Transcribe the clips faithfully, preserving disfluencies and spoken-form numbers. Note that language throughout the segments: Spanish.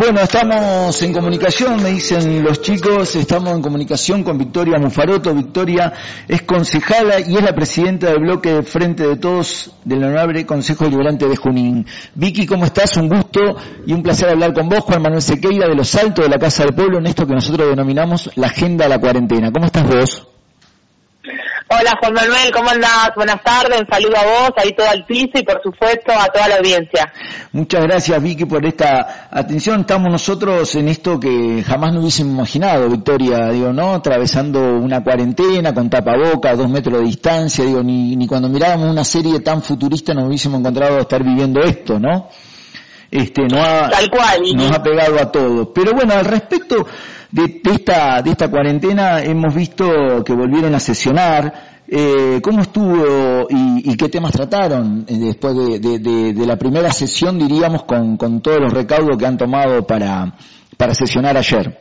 Bueno, estamos en comunicación, me dicen los chicos, estamos en comunicación con Victoria Mufaroto. Victoria es concejala y es la presidenta del bloque de Frente de Todos del Honorable Consejo Deliberante de Junín. Vicky, ¿cómo estás? Un gusto y un placer hablar con vos, Juan Manuel Sequeira, de Los Altos de la Casa del Pueblo, en esto que nosotros denominamos la Agenda de la Cuarentena. ¿Cómo estás vos? Hola Juan Manuel, ¿cómo andás? Buenas tardes, un saludo a vos, ahí todo al piso y por supuesto a toda la audiencia. Muchas gracias Vicky por esta atención. Estamos nosotros en esto que jamás nos hubiésemos imaginado, Victoria, digo, ¿no? Atravesando una cuarentena con tapaboca, dos metros de distancia, digo, ni, ni cuando mirábamos una serie tan futurista nos hubiésemos encontrado a estar viviendo esto, ¿no? Este, no ha, Tal cual. nos ha pegado a todos. Pero bueno, al respecto de, de esta de esta cuarentena hemos visto que volvieron a sesionar. Eh, ¿Cómo estuvo y, y qué temas trataron después de, de, de, de la primera sesión, diríamos, con, con todos los recaudos que han tomado para, para sesionar ayer?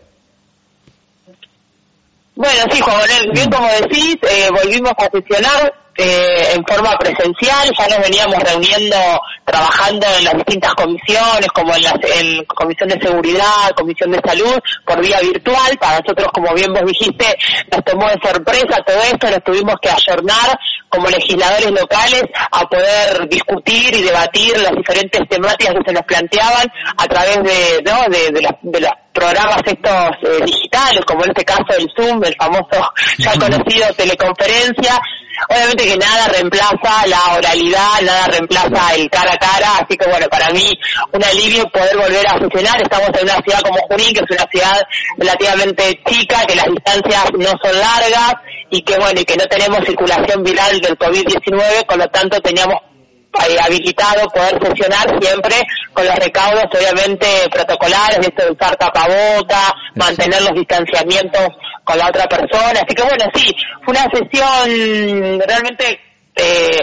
Bueno, sí, Juan Manuel, bien como decís, eh, volvimos a sesionar eh, en forma presencial, ya nos veníamos reuniendo, trabajando en las distintas comisiones, como en la en Comisión de Seguridad, Comisión de Salud, por vía virtual. Para nosotros, como bien vos dijiste, nos tomó de sorpresa todo esto, nos tuvimos que ayornar como legisladores locales a poder discutir y debatir las diferentes temáticas que se nos planteaban a través de, ¿no? de, de, la, de los programas estos eh, digitales, como en este caso el Zoom, el famoso ya conocido teleconferencia. Obviamente que nada reemplaza la oralidad, nada reemplaza el cara a cara, así que bueno, para mí un alivio poder volver a sesionar. Estamos en una ciudad como Junín, que es una ciudad relativamente chica, que las distancias no son largas y que bueno, y que no tenemos circulación viral del COVID diecinueve, con lo tanto teníamos eh, habilitado poder sesionar siempre con los recaudos obviamente protocolares, de esto de usar tapaboca, mantener los distanciamientos con la otra persona. Así que bueno, sí, fue una sesión realmente eh,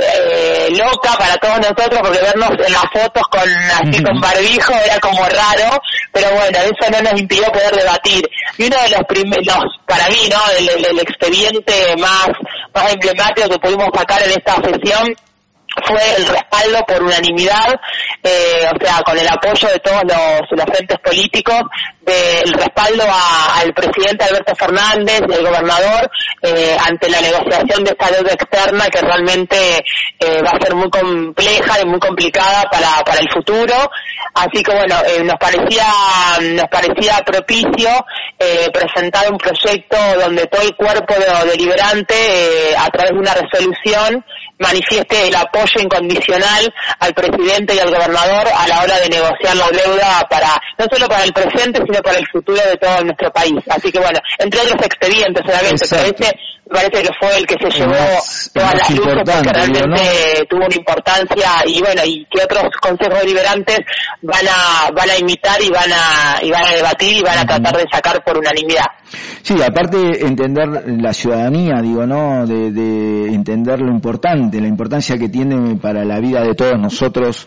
eh, loca para todos nosotros, porque vernos en las fotos con así con barbijo era como raro, pero bueno, eso no nos impidió poder debatir. Y uno de los primeros, para mí, ¿no?, el, el, el expediente más, más emblemático que pudimos sacar en esta sesión fue el respaldo por unanimidad, eh, o sea, con el apoyo de todos los, los frentes políticos, del respaldo a, al presidente Alberto Fernández y al gobernador eh, ante la negociación de esta deuda externa, que realmente eh, va a ser muy compleja y muy complicada para, para el futuro. Así que bueno, eh, nos parecía nos parecía propicio eh, presentar un proyecto donde todo el cuerpo de, deliberante, eh, a través de una resolución, manifieste el apoyo incondicional al presidente y al gobernador a la hora de negociar la deuda, para no solo para el presente, sino para el futuro de todo nuestro país. Así que bueno, entre otros expedientes, obviamente, pero este me parece que fue el que se llevó más, todas las luces, porque realmente, ¿no?, tuvo una importancia, y bueno, y que otros consejos deliberantes van a van a imitar y van a y van a debatir y van a tratar de sacar por unanimidad. Sí, aparte entender la ciudadanía, digo, ¿no?, de, de entender lo importante, la importancia que tiene para la vida de todos nosotros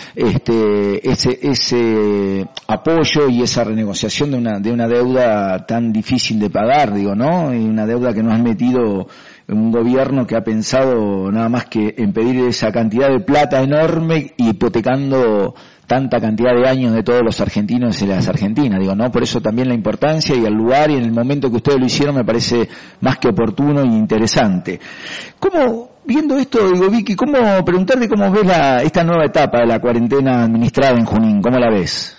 este ese ese apoyo y esa renegociación de una de una deuda tan difícil de pagar, digo, ¿no?, y una deuda que nos han metido un gobierno que ha pensado nada más que en pedir esa cantidad de plata enorme, hipotecando tanta cantidad de años de todos los argentinos y las argentinas, digo, ¿no? Por eso también la importancia y el lugar y en el momento que ustedes lo hicieron me parece más que oportuno y interesante. ¿Cómo, viendo esto, digo, Vicky, cómo preguntarte cómo ves la, esta nueva etapa de la cuarentena administrada en Junín? ¿Cómo la ves?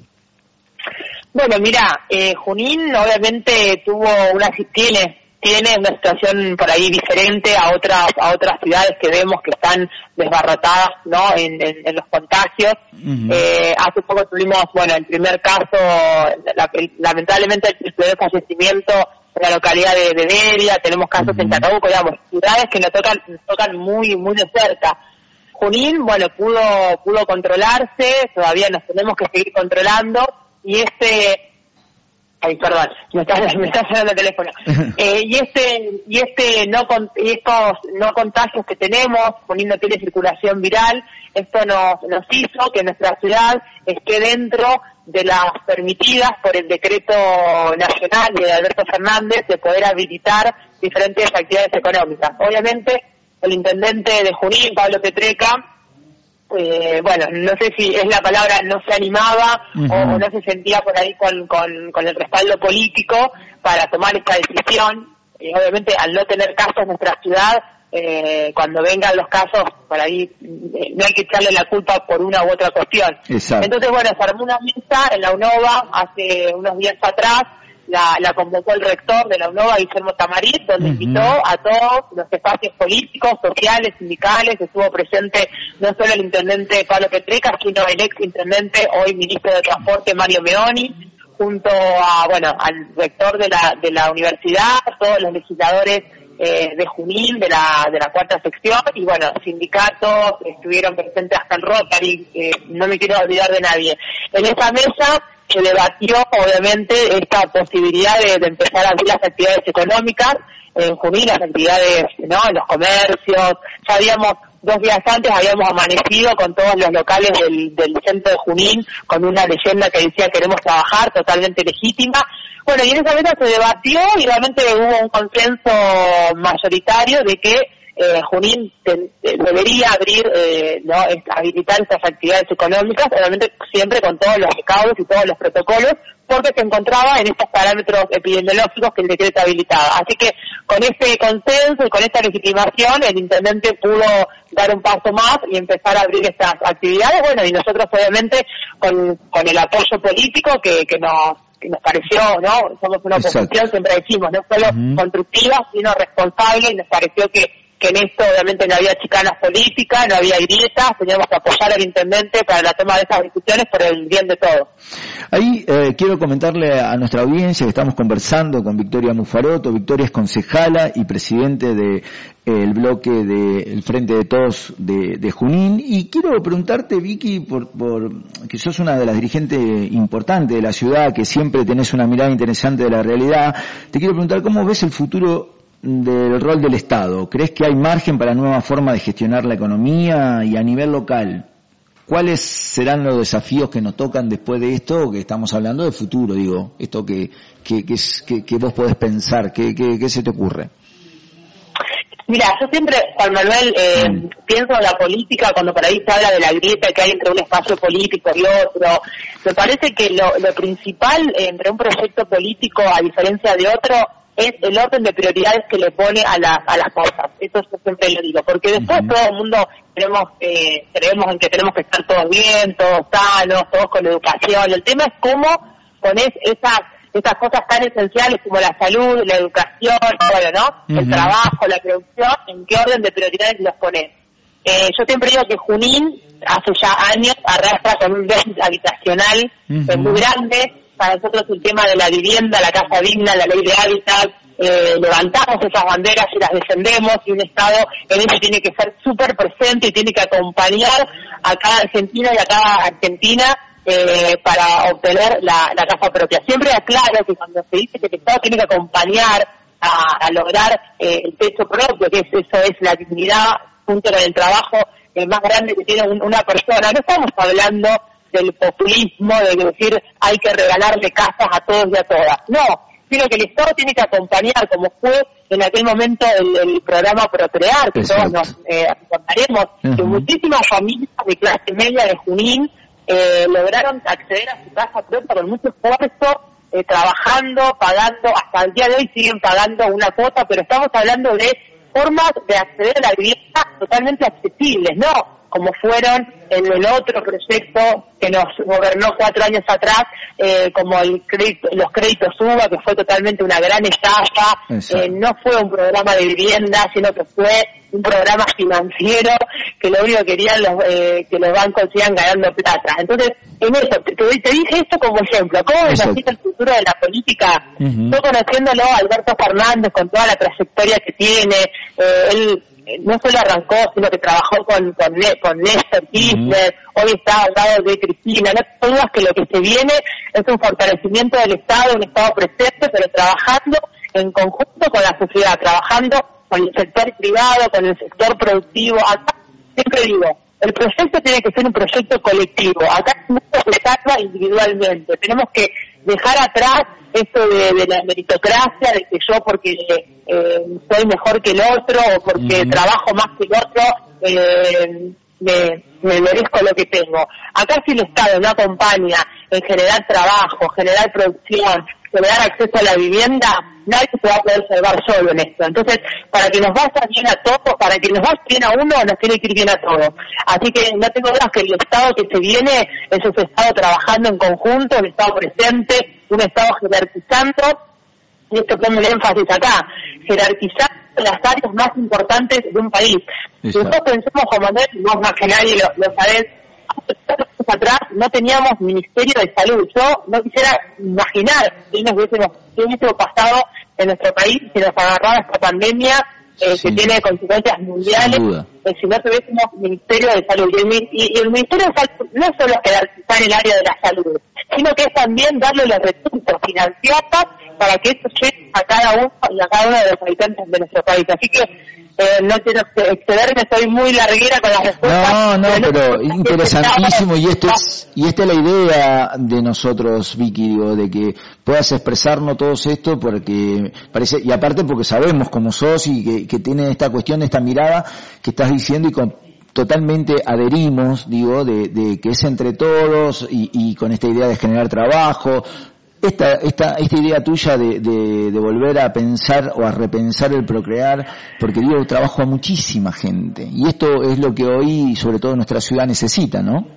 Bueno, mira, eh, Junín obviamente tuvo una, tiene tiene una situación por ahí diferente a otras a otras ciudades que vemos que están desbaratadas, ¿no?, en, en, en los contagios. Uh-huh. Eh, hace poco tuvimos, bueno, el primer caso, la, lamentablemente el primer fallecimiento en la localidad de, de Deria, tenemos casos uh-huh. en Chacabuco, digamos, ciudades que nos tocan, nos tocan muy muy de cerca. Junín, bueno, pudo pudo controlarse, todavía nos tenemos que seguir controlando, y este Ay, perdón, me está, me está sonando el teléfono. Eh, y este, y este no, y estos no contagios que tenemos, Junín no tiene circulación viral, esto nos, nos hizo que nuestra ciudad esté dentro de las permitidas por el decreto nacional de Alberto Fernández de poder habilitar diferentes actividades económicas. Obviamente, el intendente de Junín, Pablo Petreca, eh, bueno, no sé si es la palabra, no se animaba uh-huh. o, o no se sentía por ahí con, con, con el respaldo político para tomar esta decisión. Y obviamente al no tener casos en nuestra ciudad, eh, cuando vengan los casos, por ahí eh, no hay que echarle la culpa por una u otra cuestión. Exacto. Entonces, bueno, se armó una mesa en la UNOVA hace unos días atrás, la, la convocó el rector de la UNOVA, Guillermo Tamarit, donde uh-huh. invitó a todos los espacios políticos, sociales, sindicales. Estuvo presente no solo el intendente Pablo Petreca, sino el ex intendente, hoy ministro de Transporte, Mario Meoni, junto a, bueno, al rector de la, de la universidad, todos los legisladores eh, de Junín, de la, de la cuarta sección, y bueno, sindicatos, estuvieron presentes hasta el Rotary, eh, no me quiero olvidar de nadie. En esa mesa se debatió, obviamente, esta posibilidad de, de empezar a abrir las actividades económicas en Junín, las actividades, ¿no?, en los comercios. Ya habíamos, dos días antes habíamos amanecido con todos los locales del, del centro de Junín, con una leyenda que decía queremos trabajar, totalmente legítima. Bueno, y en esa mesa se debatió y realmente hubo un consenso mayoritario de que eh, Junín te, te debería abrir, eh, no, habilitar estas actividades económicas, obviamente siempre con todos los recaudos y todos los protocolos, porque se encontraba en estos parámetros epidemiológicos que el decreto habilitaba. Así que con este consenso y con esta legitimación, el intendente pudo dar un paso más y empezar a abrir estas actividades. Bueno, y nosotros obviamente con, con el apoyo político que, que nos que nos pareció, ¿no? Somos una oposición, exacto, siempre decimos, no solo uh-huh. constructiva, sino responsable, y nos pareció que que en esto obviamente no había chicanas políticas, no había grietas, teníamos que apoyar al intendente para la toma de esas decisiones por el bien de todos. Ahí eh, quiero comentarle a nuestra audiencia que estamos conversando con Victoria Mufaroto. Victoria es concejala y presidente de eh, el bloque del Frente de Todos de, de Junín, y quiero preguntarte, Vicky, por, por que sos una de las dirigentes importantes de la ciudad, que siempre tenés una mirada interesante de la realidad. Te quiero preguntar cómo ves el futuro del rol del Estado. ¿Crees que hay margen para nueva forma de gestionar la economía? Y a nivel local, ¿cuáles serán los desafíos que nos tocan después de esto? Que estamos hablando de futuro, digo, esto que que que, es, que, que vos podés pensar, ¿qué, qué, qué se te ocurre? Mira, yo siempre, Juan Manuel, eh, mm. pienso en la política cuando por ahí se habla de la grieta que hay entre un espacio político y otro. Me parece que lo, lo principal entre un proyecto político, a diferencia de otro, es el orden de prioridades que le pone a, la, a las cosas. Eso yo siempre lo digo, porque después uh-huh. todo el mundo tenemos, eh, creemos en que tenemos que estar todos bien, todos sanos, todos con educación. El tema es cómo pones esas esas cosas tan esenciales como la salud, la educación, bueno, ¿no? Uh-huh. El trabajo, la producción, en qué orden de prioridades los pones. Eh, yo siempre digo que Junín hace ya años arrastra con un déficit habitacional uh-huh. muy grande. Para nosotros el tema de la vivienda, la casa digna, la ley de hábitat, eh, levantamos esas banderas y las defendemos, y un Estado en eso tiene que ser súper presente y tiene que acompañar a cada argentino y a cada argentina eh, para obtener la, la casa propia. Siempre aclaro que cuando se dice que el Estado tiene que acompañar a, a lograr eh, el techo propio, que es, eso es la dignidad junto con el trabajo eh, más grande que tiene un, una persona, no estamos hablando del populismo, de decir hay que regalarle casas a todos y a todas. No, sino que el Estado tiene que acompañar, como fue en aquel momento el, el programa Procrear, que Exacto. todos nos eh, recordaremos, uh-huh. que muchísimas familias de clase media de Junín eh, lograron acceder a su casa propia con mucho esfuerzo, eh, trabajando, pagando, hasta el día de hoy siguen pagando una cuota, pero estamos hablando de formas de acceder a la vivienda totalmente accesibles, ¿no? Como fueron en el otro proyecto que nos gobernó cuatro años atrás, eh, como el crédito, los créditos U B A, que fue totalmente una gran estafa. Eh, no fue un programa de vivienda, sino que fue un programa financiero que lo único que querían los, eh, que los bancos sigan ganando plata. Entonces, en eso, te, te dije esto como ejemplo. ¿Cómo me imagino el futuro de la política? Uh-huh. Yo conociéndolo a Alberto Fernández con toda la trayectoria que tiene, eh, él no solo arrancó, sino que trabajó con con, con Néstor Kirchner, uh-huh. hoy está al lado de Cristina. No te dudas que lo que se viene es un fortalecimiento del Estado, un Estado presente, pero trabajando en conjunto con la sociedad, trabajando con el sector privado, con el sector productivo. Acá siempre digo, el proyecto tiene que ser un proyecto colectivo. Acá no se salva individualmente. Tenemos que dejar atrás esto de, de la meritocracia, de que yo porque eh, soy mejor que el otro o porque uh-huh. trabajo más que el otro, eh, me, me merezco lo que tengo. Acá si el Estado no acompaña en generar trabajo, generar producción, generar acceso a la vivienda, nadie se va a poder salvar solo en esto. Entonces, para que nos vaya bien a todos, para que nos vaya bien a uno, nos tiene que ir bien a todos. Así que no tengo dudas que el Estado que se viene es un Estado trabajando en conjunto, un Estado presente, un Estado jerarquizando, y esto pone un énfasis acá, jerarquizar las áreas más importantes de un país. Si nosotros pensamos, como Manuel, vos más que nadie lo, lo sabés, atrás no teníamos Ministerio de Salud. Yo no quisiera imaginar qué nos hubiésemos, qué hubiésemos pasado en nuestro país si nos agarraba esta pandemia eh, que tiene consecuencias mundiales, eh, si no tuviésemos Ministerio de Salud. Y el, y, y el Ministerio de Salud no solo es jerarquizar el área de la salud, sino que es también darle los recursos financieros para que esto llegue a cada uno y a cada uno de los habitantes de nuestro país. Así que eh, no quiero excederme, soy muy larguera con las respuestas. No, no, pero, pero interesantísimo, y esto es, y esta es la idea de nosotros, Vicky, digo, de que puedas expresarnos todo esto, porque parece, y aparte porque sabemos cómo sos y que, que tiene esta cuestión, esta mirada que estás diciendo y con totalmente adherimos, digo, de, de que es entre todos y, y con esta idea de generar trabajo. Esta, esta, esta idea tuya de, de, de volver a pensar o a repensar el procrear, porque dio trabajo a muchísima gente, y esto es lo que hoy, sobre todo nuestra ciudad, necesita, ¿no?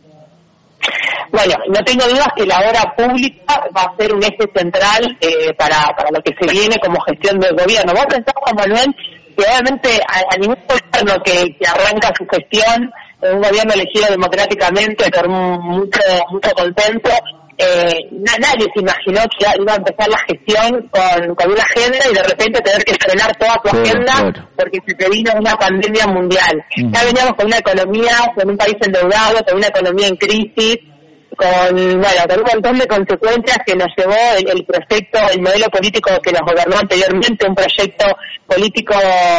Bueno, no tengo dudas que la obra pública va a ser un eje central eh, para, para lo que se viene como gestión del gobierno. Vos pensás, Juan Manuel, que obviamente a, a ningún gobierno que, que arranca su gestión, un gobierno elegido democráticamente por mucho, mucho consenso, Eh, nadie se imaginó que iba a empezar la gestión con, con una agenda y de repente tener que frenar toda tu agenda claro, claro. porque se te vino una pandemia mundial. Uh-huh. Ya veníamos con una economía, con un país endeudado, con una economía en crisis, con, bueno, con un montón de consecuencias que nos llevó el, el proyecto, el modelo político que nos gobernó anteriormente, un proyecto político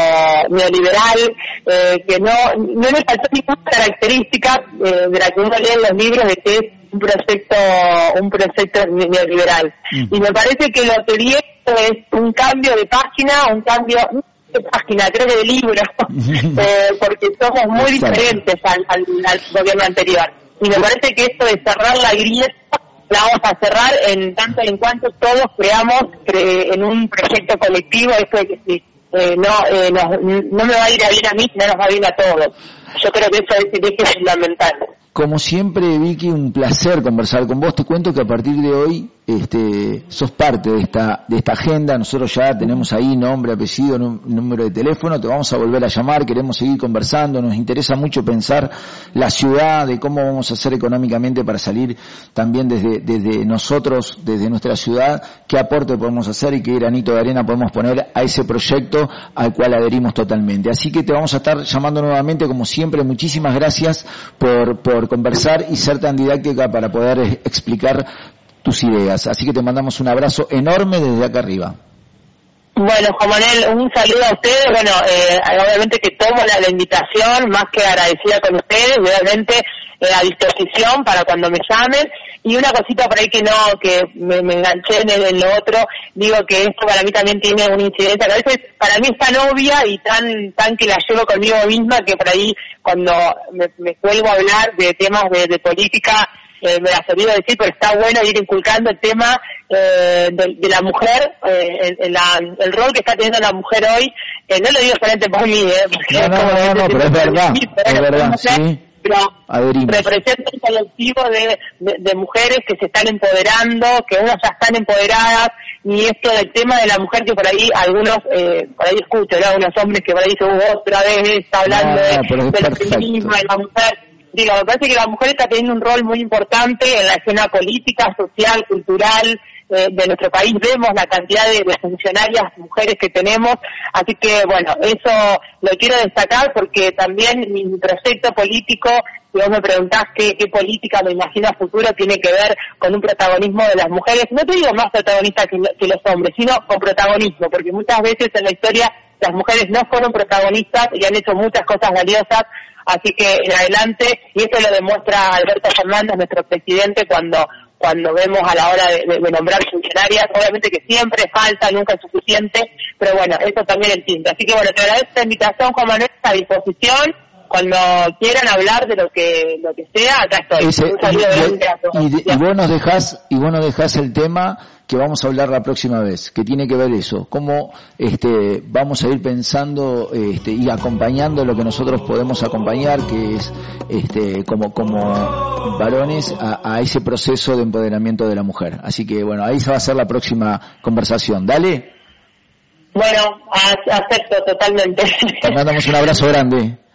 neoliberal, eh, que no, no le faltó ninguna característica eh, de la que uno lee en los libros de que es un proyecto un proyecto neoliberal. Mm. Y me parece que lo que viene es un cambio de página, un cambio de página, creo que de libro, eh, porque somos muy diferentes al, al, al gobierno anterior. Y me parece que esto de cerrar la grieta la vamos a cerrar en tanto en cuanto todos creamos cre- en un proyecto colectivo, esto de que si eh, no, eh, no, no me va a ir a bien a mí, sino nos va a ir a todos. Yo creo que eso es el eje fundamental. Como siempre, Vicky, un placer conversar con vos. Te cuento que a partir de hoy este, sos parte de esta de esta agenda. Nosotros ya tenemos ahí nombre, apellido, número de teléfono. Te vamos a volver a llamar. Queremos seguir conversando. Nos interesa mucho pensar la ciudad, de cómo vamos a hacer económicamente para salir también desde desde nosotros, desde nuestra ciudad, qué aporte podemos hacer y qué granito de arena podemos poner a ese proyecto al cual adherimos totalmente. Así que te vamos a estar llamando nuevamente, como siempre. Muchísimas gracias por por conversar y ser tan didáctica para poder explicar tus ideas. Así que te mandamos un abrazo enorme desde acá arriba. Bueno, Juan Manuel, un saludo a ustedes. Bueno, eh, obviamente que tomo la, la invitación, más que agradecida con ustedes, obviamente eh, a disposición para cuando me llamen. Y una cosita por ahí que no, que me, me enganché en, el, en lo otro, digo que esto para mí también tiene una incidencia, que a veces para mí es tan obvia y tan tan que la llevo conmigo misma, que por ahí cuando me, me vuelvo a hablar de temas de, de política, eh, me las olvido decir, pero está bueno ir inculcando el tema eh, de, de la mujer, eh, el, la, el rol que está teniendo la mujer hoy. Eh, no lo digo solamente por mí, eh, porque no, no, no, no, no, pero es verdad, mí, pero es verdad, sí. Pero representa un colectivo de, de, de mujeres que se están empoderando, que unas ya están empoderadas, y esto del tema de la mujer que por ahí algunos, eh, por ahí escucho, ¿no? Algunos hombres que por ahí dicen, uh, otra vez está hablando ah, de, del feminismo, de la mujer. Digo, me parece que la mujer está teniendo un rol muy importante en la escena política, social, cultural, eh, de nuestro país. Vemos la cantidad de, de funcionarias mujeres que tenemos, así que bueno, eso lo quiero destacar porque también mi proyecto político, si vos me preguntás qué, qué política me imagino a futuro, tiene que ver con un protagonismo de las mujeres, no te digo más protagonistas que, que los hombres, sino con protagonismo, porque muchas veces en la historia las mujeres no fueron protagonistas y han hecho muchas cosas valiosas. Así que en adelante, y eso lo demuestra Alberto Fernández, nuestro presidente, cuando cuando vemos a la hora de, de, de nombrar funcionarias, obviamente que siempre falta, nunca es suficiente, pero bueno, eso también entiende. Así que bueno, te agradezco la invitación, Juan Manuel, a disposición, cuando quieran hablar de lo que lo que sea, acá estoy. Ese, Un saludo grande a todos. y, y, y vos nos dejás y vos nos dejás el tema que vamos a hablar la próxima vez, que tiene que ver eso, cómo este vamos a ir pensando este y acompañando lo que nosotros podemos acompañar, que es este como como varones a, a ese proceso de empoderamiento de la mujer. Así que bueno, ahí se va a hacer la próxima conversación. Dale. Bueno, acepto totalmente. Te mandamos un abrazo grande.